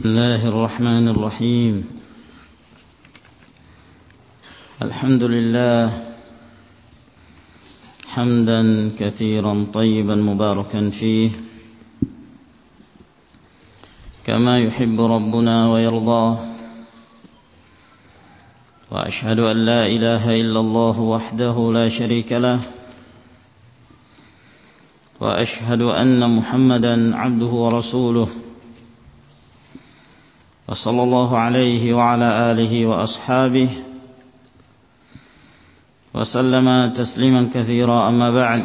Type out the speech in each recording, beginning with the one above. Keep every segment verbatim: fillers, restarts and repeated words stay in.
بسم الله الرحمن الرحيم. الحمد لله حمدا كثيرا طيبا مباركا فيه كما يحب ربنا ويرضاه، وأشهد أن لا إله إلا الله وحده لا شريك له، وأشهد أن محمدا عبده ورسوله، وصلى الله عليه وعلى آله وأصحابه وسلم تسليما كثيرا. أما بعد,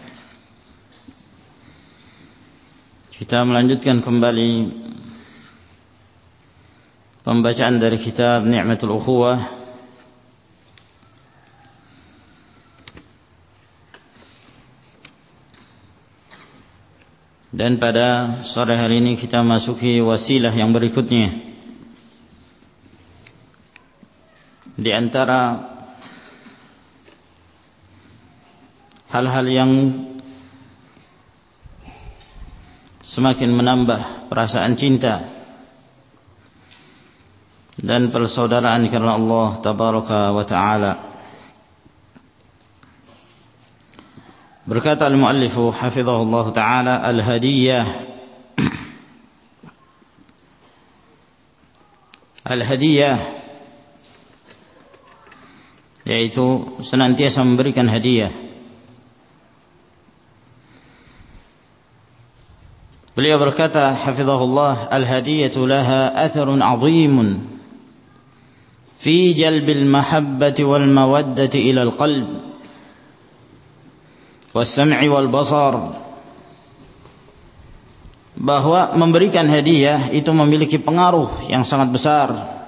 kita melanjutkan kembali pembacaan dari kitab Ni'matul Ukhuwah. Dan pada sore hari ini kita masuki wasilah yang berikutnya. Di antara hal-hal yang semakin menambah perasaan cinta dan persaudaraan karena Allah Tabaraka wa Ta'ala, berkata al-muallifu hafizahullah ta'ala, al-hadiyah al-hadiyah yaitu senantiasa memberikan hadiah. Beliau berkata hafizahullah, al-hadiyatu laha atharun 'azimun fi jalbil mahabbati wal mawaddati ila al-qalb was-sam'i wal basar. Bahwa memberikan hadiah itu memiliki pengaruh yang sangat besar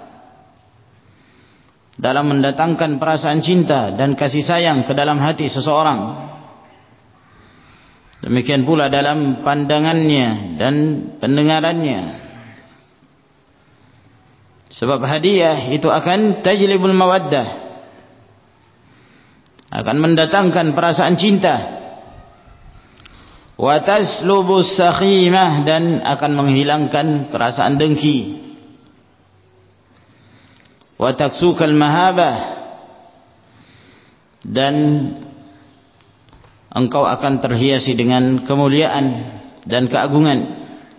dalam mendatangkan perasaan cinta dan kasih sayang ke dalam hati seseorang. Demikian pula dalam pandangannya dan pendengarannya. Sebab hadiah itu akan tajlibul mawaddah, akan mendatangkan perasaan cinta, wa taslubus sakhimah, dan akan menghilangkan perasaan dengki, wa taksukal mahabah, dan engkau akan terhiasi dengan kemuliaan dan keagungan.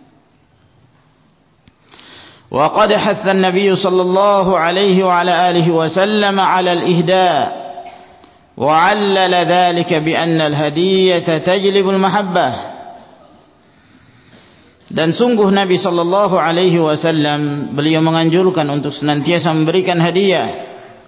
Wa qad hatha an-nabiy sallallahu alaihi wa ala alihi wa sallam ala al-ihda' wa 'allala dhalika bi anna al-hadiyata tajlibu al-mahabbah. Dan sungguh Nabi sallallahu alaihi wasallam beliau menganjurkan untuk senantiasa memberikan hadiah.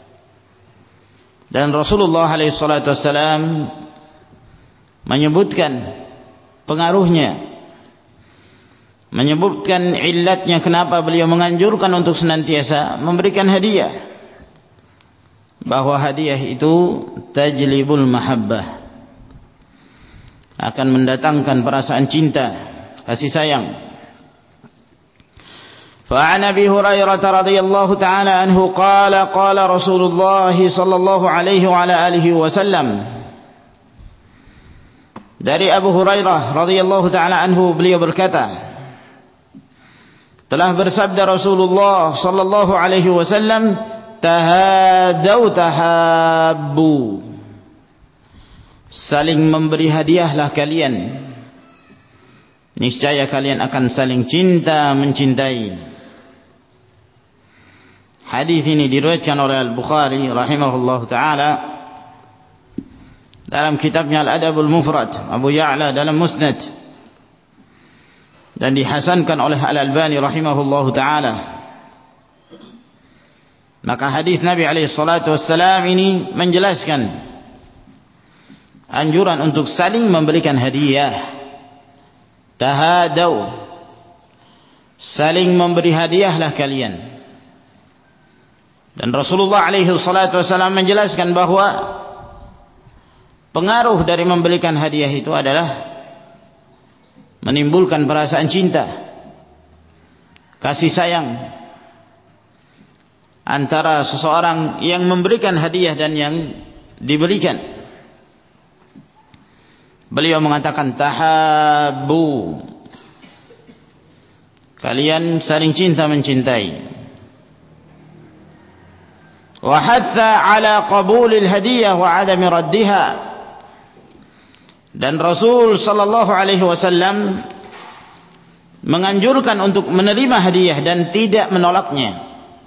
Dan Rasulullah alaihi salatu wasallam menyebutkan pengaruhnya, menyebutkan illatnya kenapa beliau menganjurkan untuk senantiasa memberikan hadiah. Bahwa hadiah itu tajlibul mahabbah, akan mendatangkan perasaan cinta, kasih sayang. فعن أبي هريرة رضي الله تعالى عنه قال قال رسول الله صلى الله عليه وعلى آله وسلم. Dari Abu Hurairah radhiyallahu taala anhu, beliau berkata, telah bersabda Rasulullah sallallahu alaihi wasallam, tahadau tahabbu, saling memberi hadiahlah kalian, niscaya kalian akan saling cinta mencintai. Hadis ini diriwayatkan oleh Al-Bukhari rahimahullah ta'ala dalam kitabnya Al-Adabul Mufrad, Abu Ya'la dalam Musnad, dan dihasankan oleh Al-Albani rahimahullah ta'ala. Maka hadis Nabi alaihi salatu wassalam ini menjelaskan anjuran untuk saling memberikan hadiah. Tahadau, saling memberi hadiahlah kalian. Dan Rasulullah alaihi salatu wasallam menjelaskan bahwa pengaruh dari memberikan hadiah itu adalah menimbulkan perasaan cinta, kasih sayang antara seseorang yang memberikan hadiah dan yang diberikan. Beliau mengatakan tahabbu, kalian saling cinta mencintai. Wa hatha ala qabulil hadiyah wa adami raddiha. Dan Rasul sallallahu alaihi wasallam menganjurkan untuk menerima hadiah dan tidak menolaknya.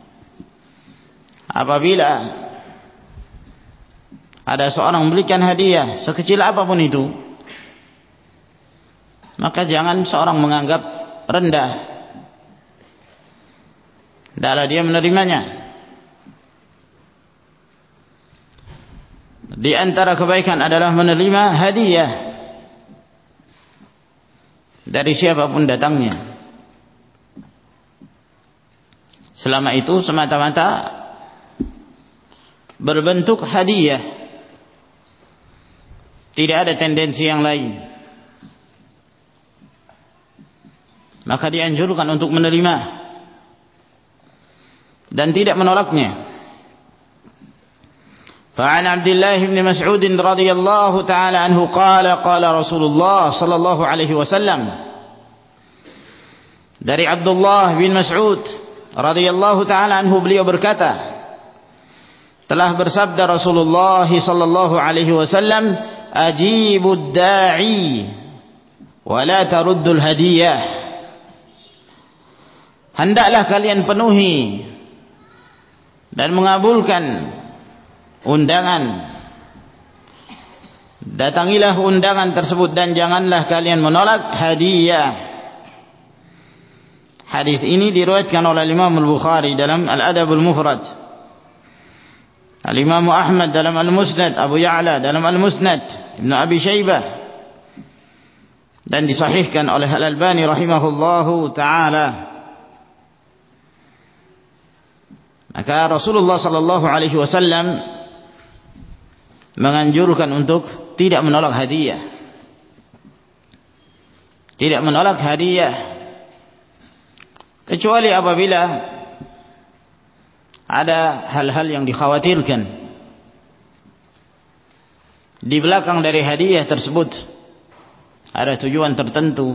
Apabila ada seorang memberikan hadiah sekecil apapun itu, maka jangan seorang menganggap rendah dalam dia menerimanya. Di antara kebaikan adalah menerima hadiah dari siapapun datangnya, selama itu semata-mata berbentuk hadiah, tidak ada tendensi yang lain, maka dianjurkan untuk menerima dan tidak menolaknya. فعن عبد الله بن مسعود رضي الله تعالى عنه قال قال رسول الله صلى الله عليه وسلم. Dari Abdullah bin Mas'ud radhiyallahu taala anhu, beliau berkata, telah bersabda Rasulullah sallallahu alaihi wasallam, ajibud da'i wa la taruddul hadiyah. Hendaklah kalian penuhi dan mengabulkan undangan, datangilah undangan tersebut dan janganlah kalian menolak hadiah. Hadis ini diriwayatkan oleh Imam Al-Bukhari dalam Al-Adab Al-Mufrad, Al-Imam Ahmad dalam Al-Musnad, Abu Ya'la dalam Al-Musnad, Ibn Abi Shaybah, dan disahihkan oleh Al-Albani rahimahullahu ta'ala. Maka Rasulullah sallallahu alaihi wasallam menganjurkan untuk tidak menolak hadiah. Tidak menolak hadiah kecuali apabila ada hal-hal yang dikhawatirkan di belakang dari hadiah tersebut, ada tujuan tertentu,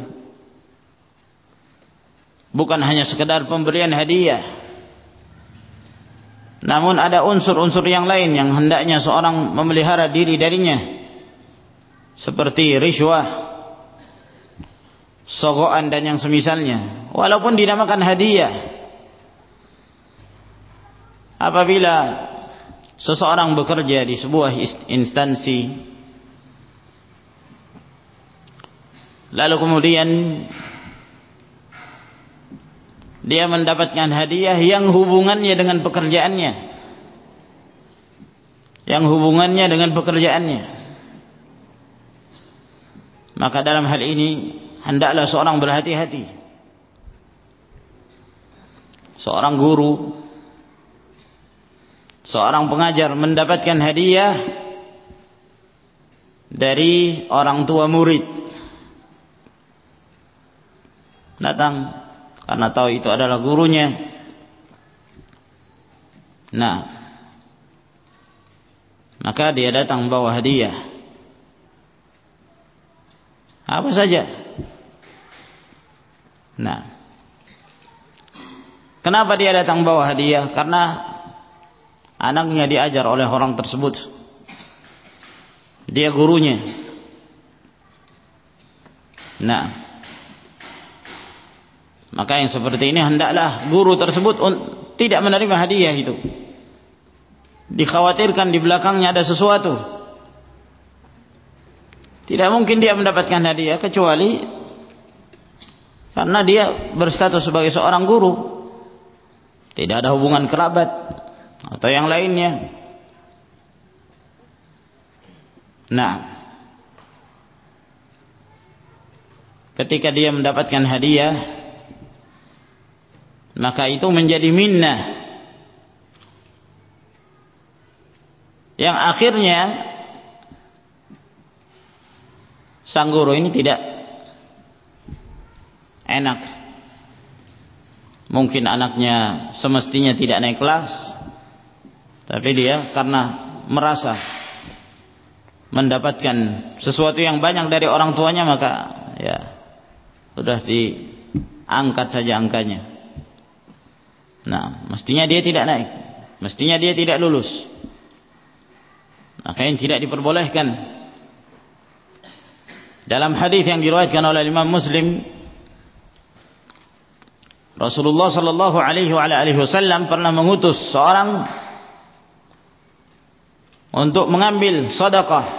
bukan hanya sekedar pemberian hadiah, namun ada unsur-unsur yang lain yang hendaknya seorang memelihara diri darinya, seperti riswah, sogokan dan yang semisalnya, walaupun dinamakan hadiah. Apabila seseorang bekerja di sebuah instansi, lalu kemudian dia mendapatkan hadiah yang hubungannya dengan pekerjaannya, yang hubungannya dengan pekerjaannya, maka dalam hal ini hendaklah seorang berhati-hati. Seorang guru, seorang pengajar mendapatkan hadiah dari orang tua murid, datang karena tahu itu adalah gurunya. Nah, maka dia datang bawa hadiah apa saja. Nah, kenapa dia datang bawa hadiah? Karena anaknya diajar oleh orang tersebut, dia gurunya. Nah, maka yang seperti ini hendaklah guru tersebut tidak menerima hadiah itu. Dikhawatirkan di belakangnya ada sesuatu. Tidak mungkin dia mendapatkan hadiah kecuali karena dia berstatus sebagai seorang guru, tidak ada hubungan kerabat atau yang lainnya. Nah, ketika dia mendapatkan hadiah, maka itu menjadi minnah yang akhirnya sang guru ini tidak enak. Mungkin anaknya semestinya tidak naik kelas, tapi dia karena merasa mendapatkan sesuatu yang banyak dari orang tuanya, maka ya sudah di angkat saja angkanya. Nah, mestinya dia tidak naik, mestinya dia tidak lulus. Makanya tidak diperbolehkan. Dalam hadis yang diriwayatkan oleh Imam Muslim, Rasulullah sallallahu alaihi wasallam pernah mengutus seorang untuk mengambil sedekah.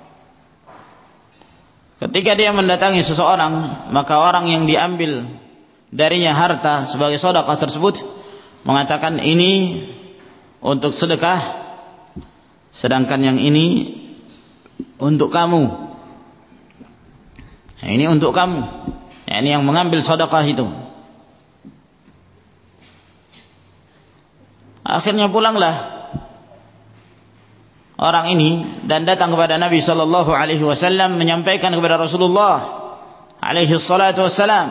Ketika dia mendatangi seseorang, maka orang yang diambil darinya harta sebagai sedekah tersebut mengatakan, ini untuk sedekah, sedangkan yang ini untuk kamu. Nah, ini untuk kamu. Nah, ini yang mengambil sedekah itu. Akhirnya pulanglah orang ini dan datang kepada Nabi sallallahu alaihi wasallam, menyampaikan kepada Rasulullah alaihi salatu wassalam,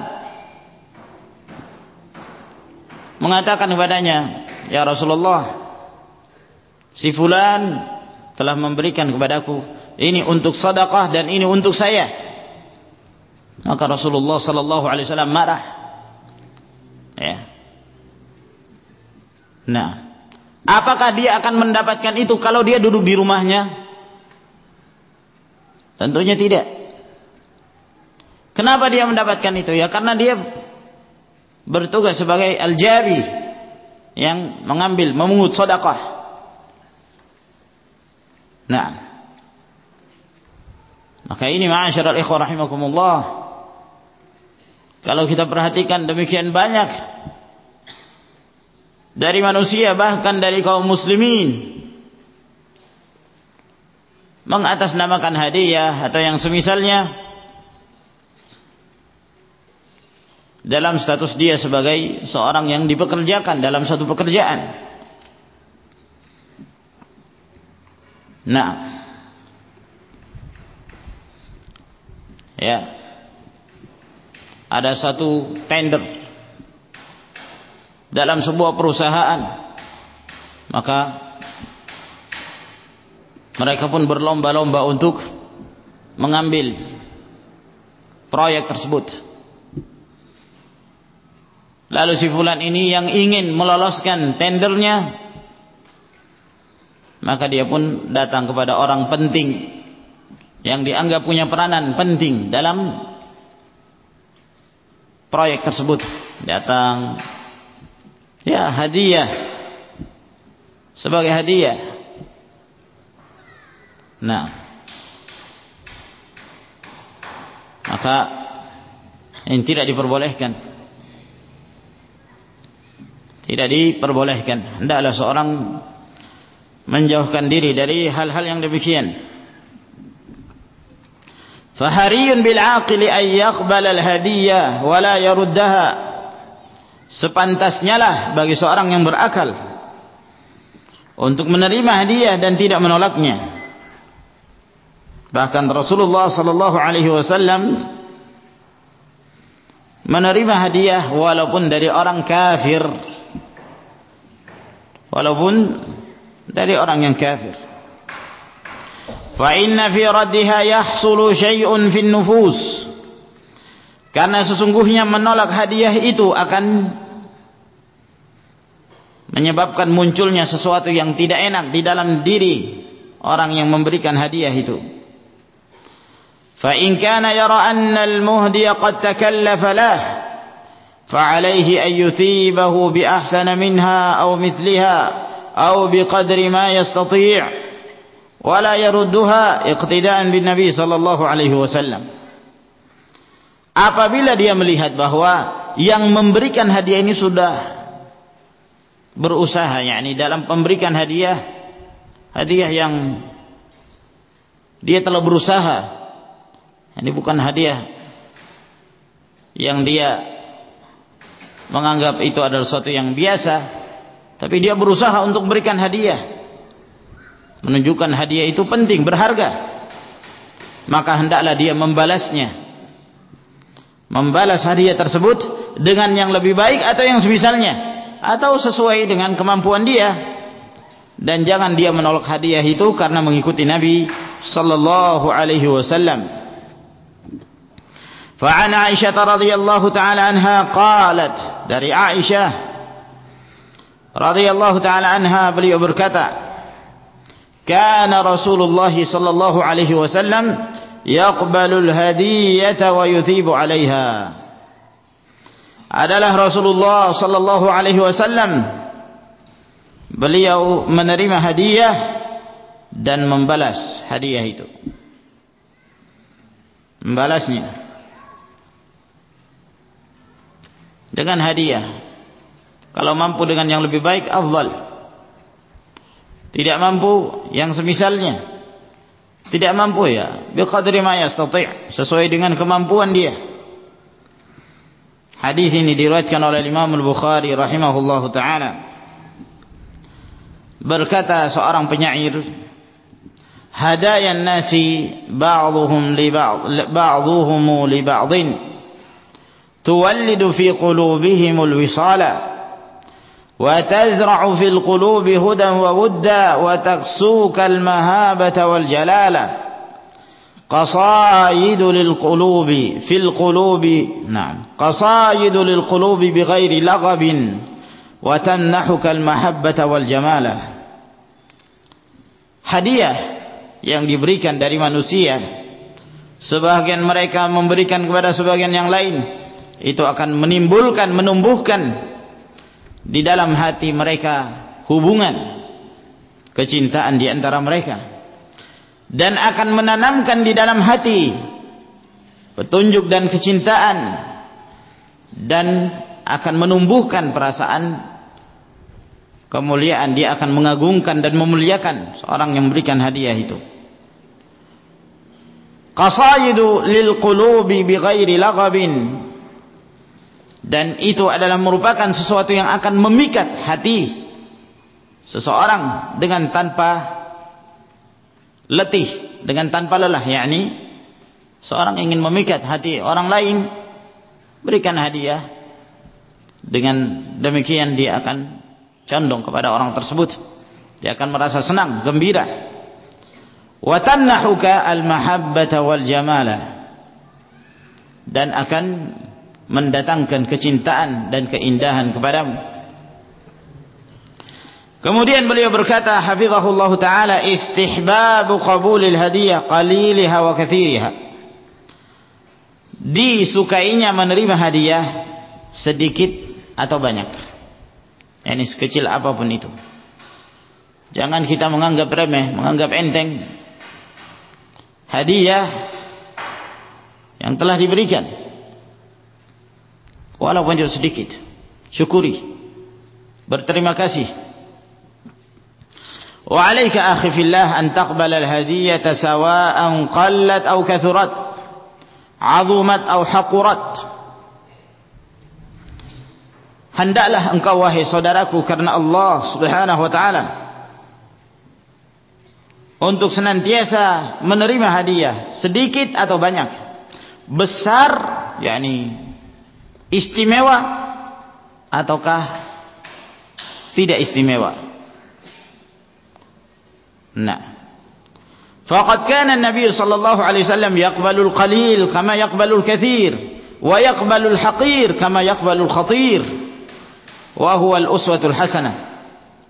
mengatakan kepadanya, ya Rasulullah, si fulan telah memberikan kepadaku ini untuk sedekah dan ini untuk saya. Maka Rasulullah sallallahu alaihi wasallam marah. Ya. Nah, apakah dia akan mendapatkan itu kalau dia duduk di rumahnya? Tentunya tidak. Kenapa dia mendapatkan itu? Ya karena dia bertugas sebagai al-jari yang mengambil, memungut sedekah. Nah, maka ini ma'asyiral ikhwah rahimakumullah, kalau kita perhatikan demikian banyak dari manusia, bahkan dari kaum muslimin, mengatasnamakan hadiah atau yang semisalnya dalam status dia sebagai seorang yang dipekerjakan dalam satu pekerjaan. Nah, ya, ada satu tender dalam sebuah perusahaan, maka mereka pun berlomba-lomba untuk mengambil proyek tersebut. Lalu si fulan ini yang ingin meloloskan tendernya, maka dia pun datang kepada orang penting yang dianggap punya peranan penting dalam proyek tersebut. Datang, ya, hadiah, sebagai hadiah. Nah, maka ini tidak diperbolehkan. Tidak diperbolehkan. Hendaklah seorang menjauhkan diri dari hal-hal yang demikian. Fahariyun bil aqili ay yaqbal al hadiyah wa la yaruddaha. Sepantasnya lah bagi seorang yang berakal untuk menerima hadiah dan tidak menolaknya. Bahkan Rasulullah sallallahu alaihi wasallam menerima hadiah walaupun dari orang kafir, walaupun dari orang yang kafir. Fa inna fi raddiha yahsulu syai'un fin nufus. Karena sesungguhnya menolak hadiah itu akan menyebabkan munculnya sesuatu yang tidak enak di dalam diri orang yang memberikan hadiah itu. Fa in kana yara anna al-muhdiya qad takallafa lah fa alayhi an yuthibahu bi ahsana minha aw mithliha aw bi qadri ma yastati' wa la yarudduha iqtida'an bin nabi sallallahu alaihi wasallam. Apabila dia melihat bahwa yang memberikan hadiah ini sudah berusaha, yakni dalam pemberikan hadiah, hadiah yang dia telah berusaha, ini bukan hadiah yang dia menganggap itu adalah sesuatu yang biasa, tapi dia berusaha untuk memberikan hadiah, menunjukkan hadiah itu penting, berharga, maka hendaklah dia membalasnya, membalas hadiah tersebut dengan yang lebih baik atau yang semisalnya, atau sesuai dengan kemampuan dia. Dan jangan dia menolak hadiah itu karena mengikuti Nabi sallallahu alaihi wasallam. Fa'an Aisyah radhiyallahu ta'ala anha qalat, dari Aisyah radhiyallahu ta'ala anha beliau berkata, kana Rasulullah sallallahu alaihi wasallam yaqbalul hadiyata wa yuthibu 'alaiha. Adalah Rasulullah sallallahu alaihi wasallam beliau menerima hadiah dan membalas hadiah itu, membalasnya dengan hadiah. Kalau mampu dengan yang lebih baik, afdal. Tidak mampu, yang semisalnya. Tidak mampu, ya biqadri ma yastati', sesuai dengan kemampuan dia. Hadis ini diriwayatkan oleh Imam Al-Bukhari rahimahullahu taala. Berkata seorang penyair, hadayan nasi ba'dhuhum li ba'd ba'dhuhum li ba'din tuwallidu fi qulubihim al-wisala wa tazra'u fil qulubi hudan wa wudda wa taksuka al-mahabata wal jalala. قصائد للقلوب في القلوب نعم قصائد للقلوب بغير لغب وتمنحك المحبة والجمال. Hadiah yang diberikan dari manusia, sebagian mereka memberikan kepada sebagian yang lain, itu akan menimbulkan, menumbuhkan di dalam hati mereka hubungan kecintaan di antara mereka, dan akan menanamkan di dalam hati petunjuk dan kecintaan, dan akan menumbuhkan perasaan kemuliaan. Dia akan mengagungkan dan memuliakan seorang yang memberikan hadiah itu. Qasaidu lil qulubi bighairi laghabin, dan itu adalah merupakan sesuatu yang akan memikat hati seseorang dengan tanpa letih, dengan tanpa lelah. yakni seorang ingin memikat hati orang lain, berikan hadiah. Dengan demikian dia akan condong kepada orang tersebut, dia akan merasa senang, gembira. Wa tamnahuka al-mahabbata wal jamala, dan akan mendatangkan kecintaan dan keindahan kepadamu. Kemudian beliau berkata hafizahullah ta'ala, istihbabu qabulil hadiyah qaliliha wa kathiriha. Disukainya menerima hadiah sedikit atau banyak, yani sekecil apapun itu. Jangan kita menganggap remeh, menganggap enteng hadiah yang telah diberikan, walaupun itu sedikit. Syukuri, berterima kasih. وعليك أخي في الله أن تقبل الهدية سواء قلت أو كثرت عظمت أو حقرت. Hendaklah engkau wahai saudaraku karena Allah subhanahu wa ta'ala untuk senantiasa menerima hadiah sedikit atau banyak, besar yakni istimewa ataukah tidak istimewa. Nah, faqad kana an-nabiy sallallahu alaihi wasallam yaqbalu al-qalil kama yaqbalu al-kathir, wa yaqbalu al-haqir kama yaqbalu al-khatir, wa huwa al-uswatul hasanah.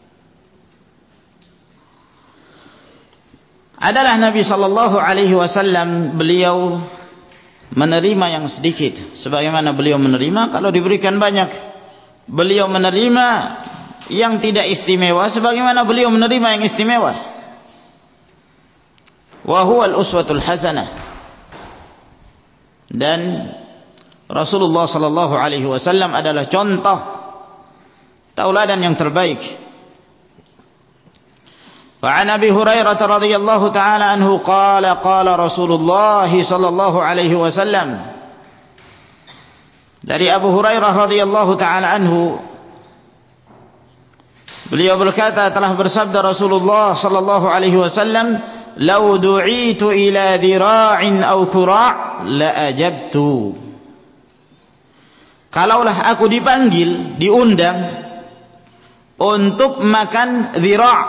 Adalah Nabi sallallahu alaihi wasallam beliau menerima yang sedikit sebagaimana beliau menerima kalau diberikan banyak. Beliau menerima yang tidak istimewa sebagaimana beliau menerima yang istimewa. Wa huwa al-uswatul hasanah. Dan Rasulullah sallallahu alaihi wasallam adalah contoh tauladan yang terbaik. Fa an Abi Hurairah radhiyallahu taala anhu qala qala Rasulullah sallallahu alaihi wasallam, dari Abu Hurairah radhiyallahu taala anhu beliau berkata, telah bersabda Rasulullah sallallahu alaihi wasallam, "Lau du'itu ila dhira'in aw qura' la ajabtu." Kalaulah aku dipanggil, diundang untuk makan dhira',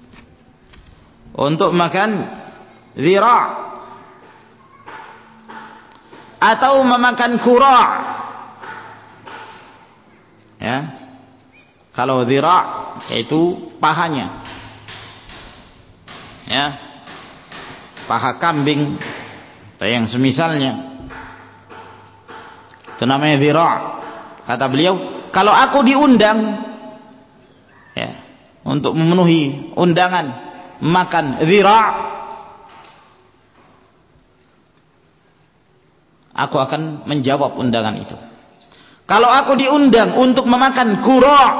untuk makan dhira', atau memakan kura'. Ya. Kalau dhira' yaitu pahanya. Ya. Paha kambing atau yang semisalnya. Itu namanya dhira'. Kata beliau, kalau aku diundang ya, untuk memenuhi undangan makan dhira', aku akan menjawab undangan itu. Kalau aku diundang untuk memakan kura',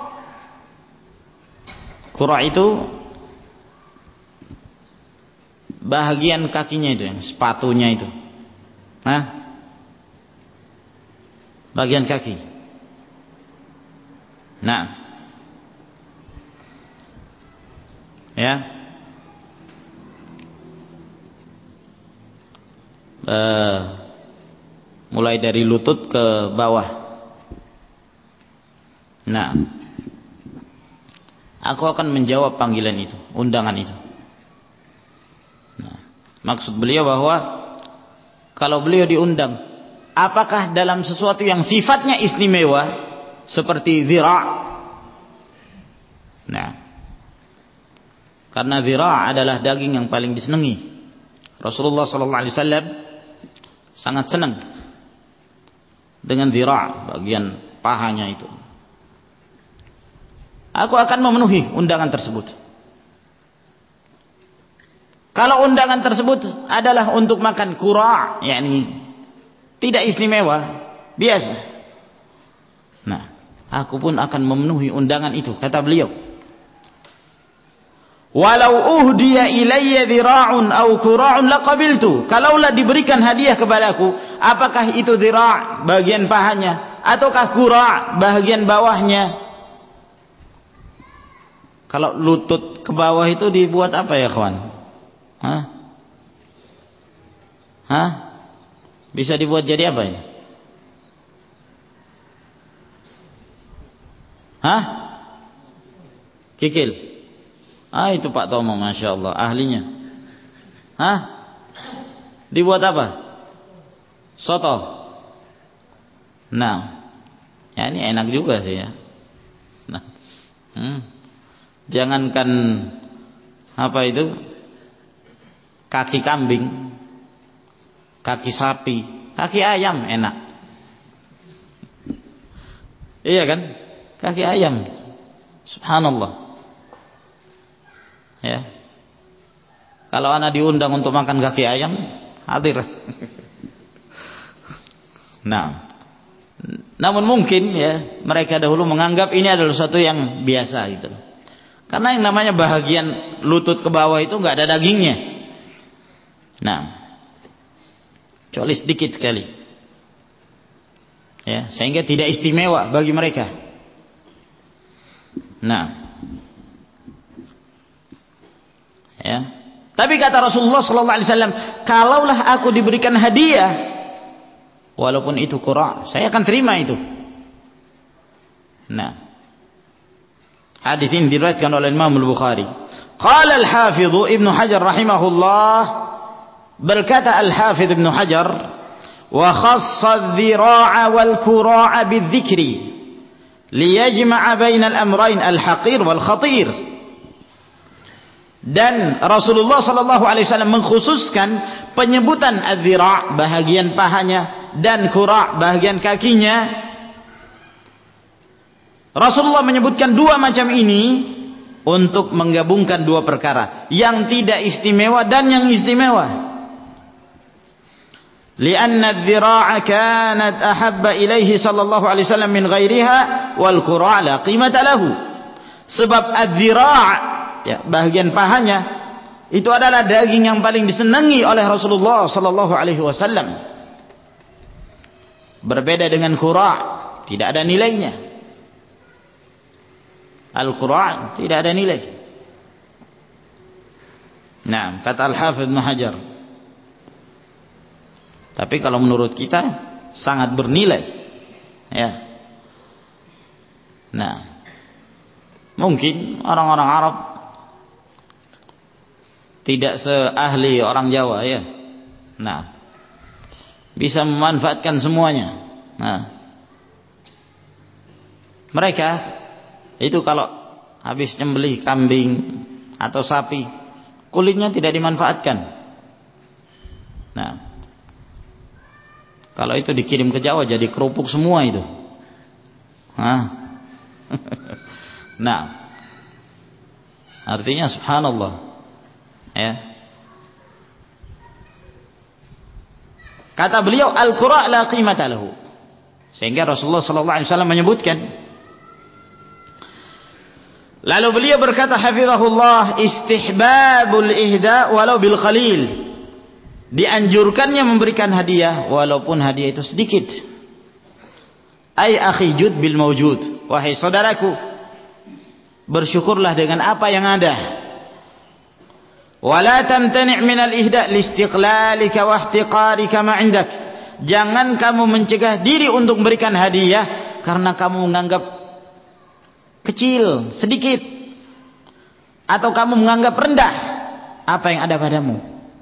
kura' itu bahagian kakinya itu, yang sepatunya itu. Hah? Bagian kaki. Nah. Ya. Uh, mulai dari lutut ke bawah. Nah, aku akan menjawab panggilan itu, undangan itu. Nah, maksud beliau bahwa kalau beliau diundang, apakah dalam sesuatu yang sifatnya istimewa seperti dhira'? Nah, karena dhira' adalah daging yang paling disenangi. Rasulullah sallallahu alaihi wasallam sangat senang dengan dhira', bagian pahanya itu. Aku akan memenuhi undangan tersebut. Kalau undangan tersebut adalah untuk makan kura', yakni tidak istimewa, biasa. Nah, aku pun akan memenuhi undangan itu, kata beliau. Walau uhdiya ilayya dhira'un aw kura'un laqabiltu. Kalaulah diberikan hadiah kepadaku, apakah itu dhira', bagian pahanya, ataukah kura', bagian bawahnya? Kalau lutut ke bawah itu dibuat apa ya, kawan? Hah? Hah? Bisa dibuat jadi apa ya? Hah? Kikil. Ah, itu Pak Tomo, Masya Allah, ahlinya. Hah? Dibuat apa? Soto. Nah, ya ini enak juga sih ya. Nah, hmm. Jangankan apa itu, kaki kambing, kaki sapi, kaki ayam enak. Iya kan? Kaki ayam, subhanallah. Ya, kalau anak diundang untuk makan kaki ayam, hadir. Nah, namun mungkin ya mereka dahulu menganggap ini adalah sesuatu yang biasa gitu. Karena yang namanya bahagian lutut ke bawah itu nggak ada dagingnya. Nah, kecuali sedikit sekali. Ya, sehingga tidak istimewa bagi mereka. Nah, ya. Tapi kata Rasulullah sallallahu alaihi wasallam, kalaulah aku diberikan hadiah, walaupun itu kura', saya akan terima itu. Nah, hadis ini diriwayatkan oleh Imam Al-Bukhari. Qala Al-Hafidz Ibnu Hajar rahimahullah, berkata Al-Hafidz Ibnu Hajar, wa khassa adh-dhira'a wal kura'a bidh-dhikri liyajma'a bainal amrayn al-haqir wal khatir. Dan Rasulullah sallallahu alaihi wasallam mengkhususkan penyebutan adh-dhira', bahagian pahanya, dan kura', bahagian kakinya. Rasulullah menyebutkan dua macam ini untuk menggabungkan dua perkara, yang tidak istimewa dan yang istimewa. Lianna adh-dhira'a kanat ahabba ilaihi sallallahu alaihi wasallam min ghairiha wal qura' la qimata lahu. Sebab adh-dhira', ya, bahagian pahanya itu adalah daging yang paling disenangi oleh Rasulullah sallallahu alaihi wasallam. Berbeda dengan qura', tidak ada nilainya. Al-Qur'an tidak ada nilai. Nah, kata Al-Hafidz Ibnu Hajar. Tapi kalau menurut kita sangat bernilai. Ya. Nah, mungkin orang-orang Arab tidak seahli orang Jawa ya. Nah, bisa memanfaatkan semuanya. Nah, mereka itu kalau habis nyembelih kambing atau sapi, kulitnya tidak dimanfaatkan. Nah, kalau itu dikirim ke Jawa jadi kerupuk semua itu. Nah, nah, artinya subhanallah, ya. Kata beliau, al-qura' la qimata lahu. Sehingga Rasulullah sallallahu alaihi wasallam menyebutkan. Lalu beliau berkata hafizahullah, istihbabul ihda walau bil qalil. Dianjurkannya memberikan hadiah walaupun hadiah itu sedikit. Ai akhi jud bil mawjud. Wahai saudaraku, bersyukurlah dengan apa yang ada. Wala tamtani' min al-ihda liistiqlalika wa ihtiqarika ma 'indak. Jangan kamu mencegah diri untuk memberikan hadiah karena kamu menganggap kecil, sedikit, atau kamu menganggap rendah apa yang ada padamu.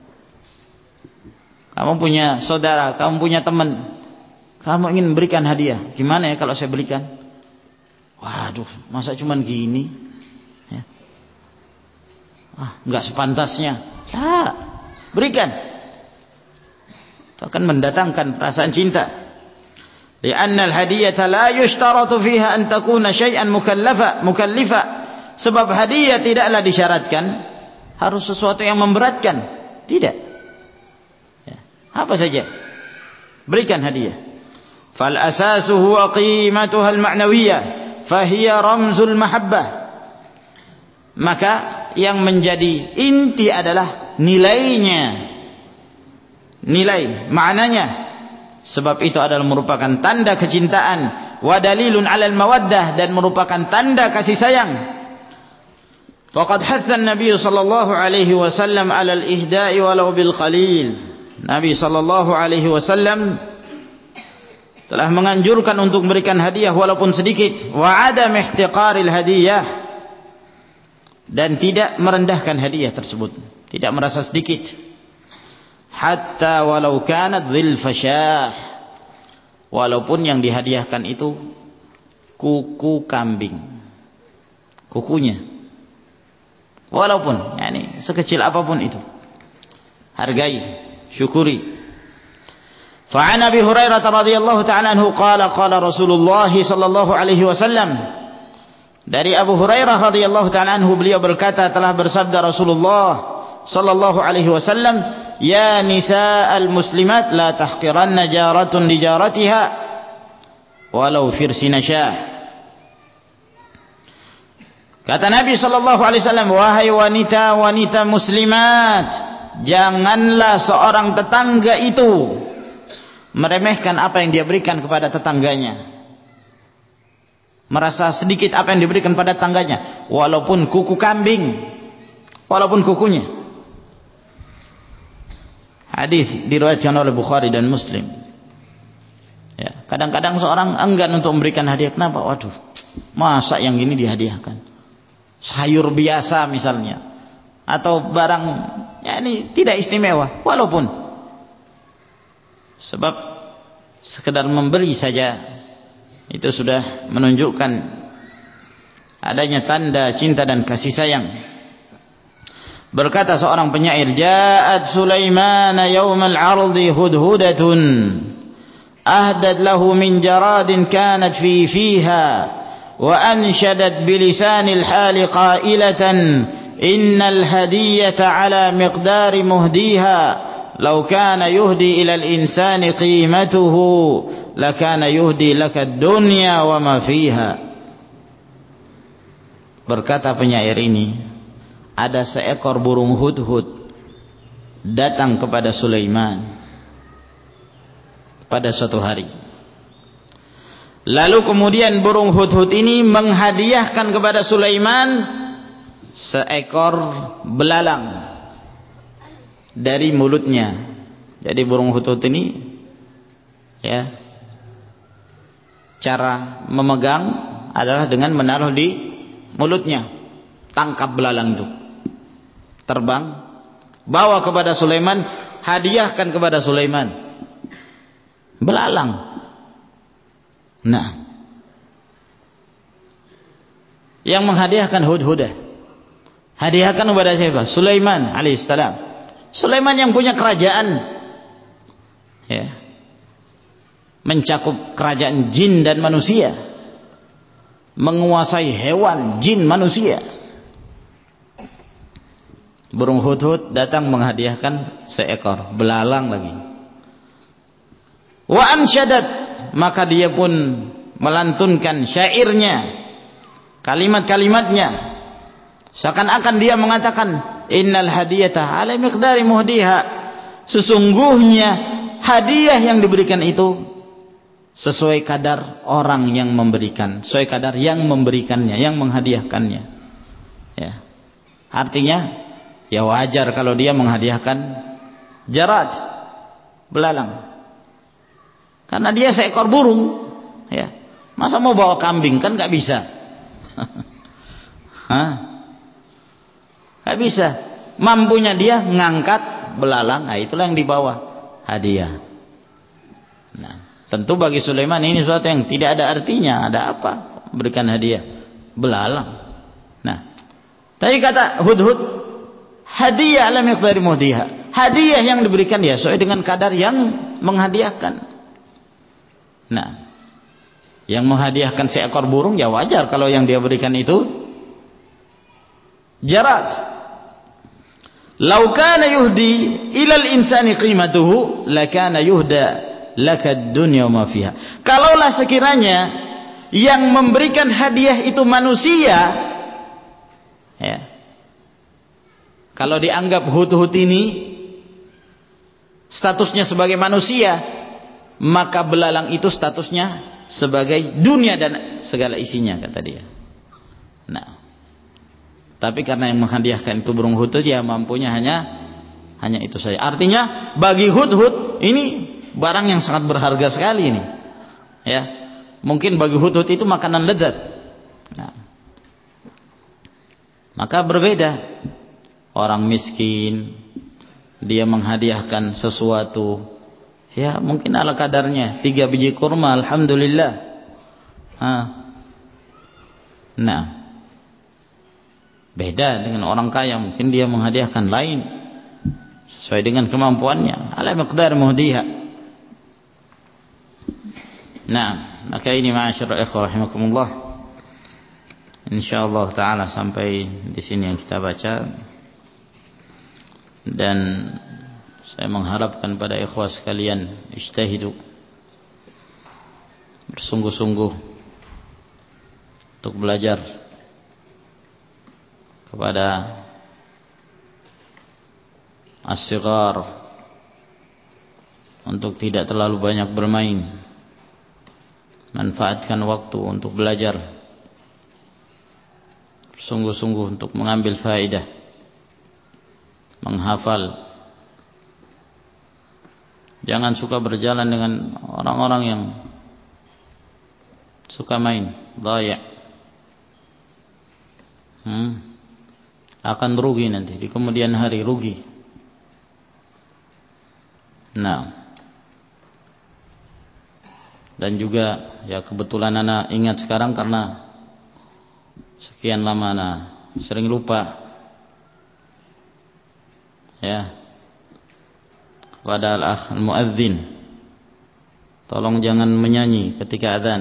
Kamu punya saudara, kamu punya teman, kamu ingin memberikan hadiah. Gimana ya kalau saya belikan? Waduh, masa cuman gini? Ya. Ah, enggak sepantasnya. Ya, berikan. Itu akan mendatangkan perasaan cinta. Lianna al-hadiyata la yushtaratu fiha an takuna syai'an mukallafa, mukallifa. Sebab hadiah tidaklah disyaratkan harus sesuatu yang memberatkan. Tidak. Ya. Apa saja. Berikan hadiah. Fal asasu huwa qimatuha al-ma'nawiyyah, fahiya ramzul mahabbah. Maka yang menjadi inti adalah nilainya, nilai maknanya, sebab itu adalah merupakan tanda kecintaan, wa dalilun 'alal mawaddah, dan merupakan tanda kasih sayang. Faqad hatha an-nabiy sallallahu alaihi wasallam 'alal ihda'i walau bil qalil. Nabi sallallahu alaihi wasallam telah menganjurkan untuk memberikan hadiah walaupun sedikit, wa 'adam ihtiqaril hadiyah, dan tidak merendahkan hadiah tersebut, tidak merasa sedikit. Hatta walau kanat dhil fasyah, walaupun yang dihadiahkan itu kuku kambing, kukunya, walaupun yani sekecil apapun itu, hargai, syukuri. Fa'an Abi Hurairah radhiyallahu ta'ala anhu qala qala Rasulullah sallallahu alaihi wasallam, dari Abu Hurairah radhiyallahu ta'ala anhu, beliau berkata, telah bersabda Rasulullah sallallahu alaihi wasallam, ya nisa'al muslimat la tahqiranna jaratun li jaratiha walau firsina syah. Kata Nabi sallallahu alaihi wasallam, wahai wanita-wanita muslimat, janganlah seorang tetangga itu meremehkan apa yang dia berikan kepada tetangganya, merasa sedikit apa yang diberikan pada tangganya, walaupun kuku kambing, walaupun kukunya. Hadis diriwayatkan oleh Bukhari dan Muslim. Ya, kadang-kadang seorang enggan untuk memberikan hadiah. Kenapa? Waduh, masa yang gini dihadiahkan? Sayur biasa misalnya, atau barang ya ini tidak istimewa, walaupun sebab sekedar memberi saja itu sudah menunjukkan adanya tanda cinta dan kasih sayang. Berkata seorang penyair, ja'at Sulaiman yawmal 'ardi hudhudatun ahdat lahu min jaradin kanat fi fiha wa anshadat bilisanil hali qailatan innal hadiyata 'ala miqdari muhdiha law kana yuhdi ila al-insani qimatuhu lakana yuhdi lakad dunya wa ma fiha. Berkata penyair ini, ada seekor burung hudhud datang kepada Sulaiman pada suatu hari. Lalu kemudian burung hudhud ini menghadiahkan kepada Sulaiman seekor belalang dari mulutnya. Jadi burung hudhud ini ya, cara memegang adalah dengan menaruh di mulutnya, tangkap belalang itu, terbang, bawa kepada Sulaiman, hadiahkan kepada Sulaiman. belalang. Nah, yang menghadiahkan hudhudah, hadiahkan kepada siapa? Sulaiman alaihissalam. Sulaiman yang punya kerajaan, ya, mencakup kerajaan jin dan manusia, menguasai hewan, jin, manusia. Burung hudhud datang menghadiahkan seekor belalang lagi. Wa ansyadat, maka dia pun melantunkan syairnya, kalimat-kalimatnya, seakan-akan dia mengatakan innal hadiyata ala miqdari muhdiha, sesungguhnya hadiah yang diberikan itu sesuai kadar orang yang memberikan, sesuai kadar yang memberikannya, yang menghadiahkannya, ya. Artinya ya wajar kalau dia menghadiahkan jarad, belalang, karena dia seekor burung, ya. Masa mau bawa kambing, kan gak bisa. Hah? Gak bisa. Mampunya dia ngangkat belalang, nah itulah yang dibawa hadiah. Nah, tentu bagi Sulaiman ini sesuatu yang tidak ada artinya. Ada apa berikan hadiah belalang? Nah, tadi kata hudhud, hadiah ala miqdari muhdiha, hadiah yang diberikan ya sesuai dengan kadar yang menghadiahkan. Nah, yang menghadiahkan seekor burung ya wajar kalau yang dia berikan itu jarad. Lau kana yuhdi ilal insani qimatuhu lakana yuhda lakad dunya wa ma fiha. Kalaulah sekiranya yang memberikan hadiah itu manusia, ya, kalau dianggap hudhud ini statusnya sebagai manusia, maka belalang itu statusnya sebagai dunia dan segala isinya, kata dia. Nah, tapi karena yang menghadiahkan itu burung hudhud, ya mampunya hanya hanya itu saja. Artinya bagi hudhud ini barang yang sangat berharga sekali ini, ya. Mungkin bagi hudhud itu makanan lezat. Nah, maka berbeda orang miskin, dia menghadiahkan sesuatu, ya mungkin ala kadarnya, tiga biji kurma, alhamdulillah. Ha. Nah, beda dengan orang kaya, mungkin dia menghadiahkan lain sesuai dengan kemampuannya, ala miqdar muhdiha. Nah, maka ini ma'asyiral ikhwah rahimakumullah, insyaallah taala sampai di sini yang kita baca, dan saya mengharapkan pada ikhwah sekalian ijtahidu, bersungguh-sungguh untuk belajar kepada as-sighar, untuk tidak terlalu banyak bermain, manfaatkan waktu untuk belajar, sungguh-sungguh untuk mengambil faedah, menghafal. Jangan suka berjalan dengan orang-orang yang suka main, dhaya. Hmm. Akan rugi nanti di kemudian hari, rugi. Nah, dan juga ya kebetulan anak ingat sekarang karena sekian lama anak sering lupa, ya, kepada al-akh al-muadzin, tolong jangan menyanyi ketika azan.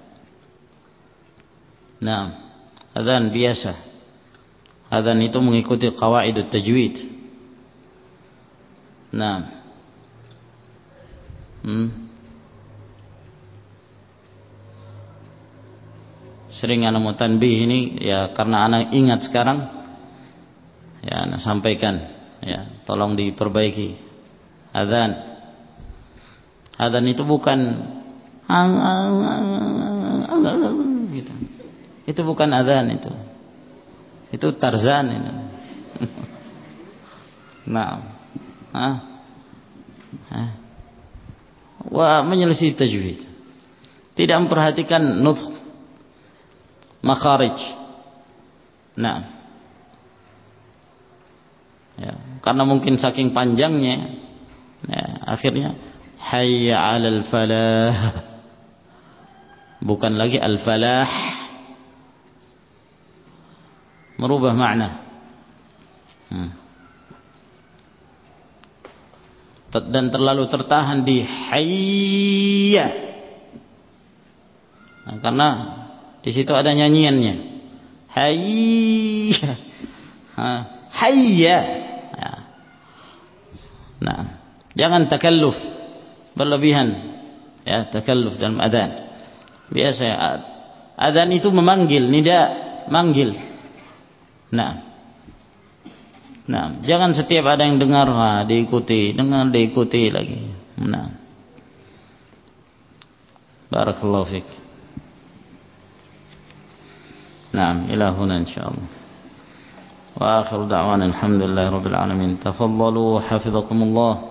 Nah, azan biasa, azan itu mengikuti qawaidut tajwid. Nah, hmm. sering anak mau tanbih ini, ya karena anak ingat sekarang, ya anak sampaikan, ya tolong diperbaiki. Azan, azan itu bukan gitu. Itu bukan azan, itu itu Tarzan itu. Nah, ah, ah. Wah, menyelisih tajwid, tidak memperhatikan nutq, makharij. Nah, ya, karena mungkin saking panjangnya, ya, akhirnya hayya 'alal falah, bukan lagi al-falah, merubah makna. hmm. Dan terlalu tertahan di hayya, nah, karena di situ ada nyanyiannya, hayya, hayya. Nah, jangan takalluf berlebihan, ya, takalluf dalam adzan. Biasa ya, adzan itu memanggil, nida, manggil. Nah, nah, jangan setiap ada yang dengar, ha, diikuti, dengar, diikuti lagi. Nah, barakallahu fiik. Naam, ila huna insyaallah. Wa akhiru da'wana alhamdulillahi rabbil alamin. Tafaddalu hafizakumullah.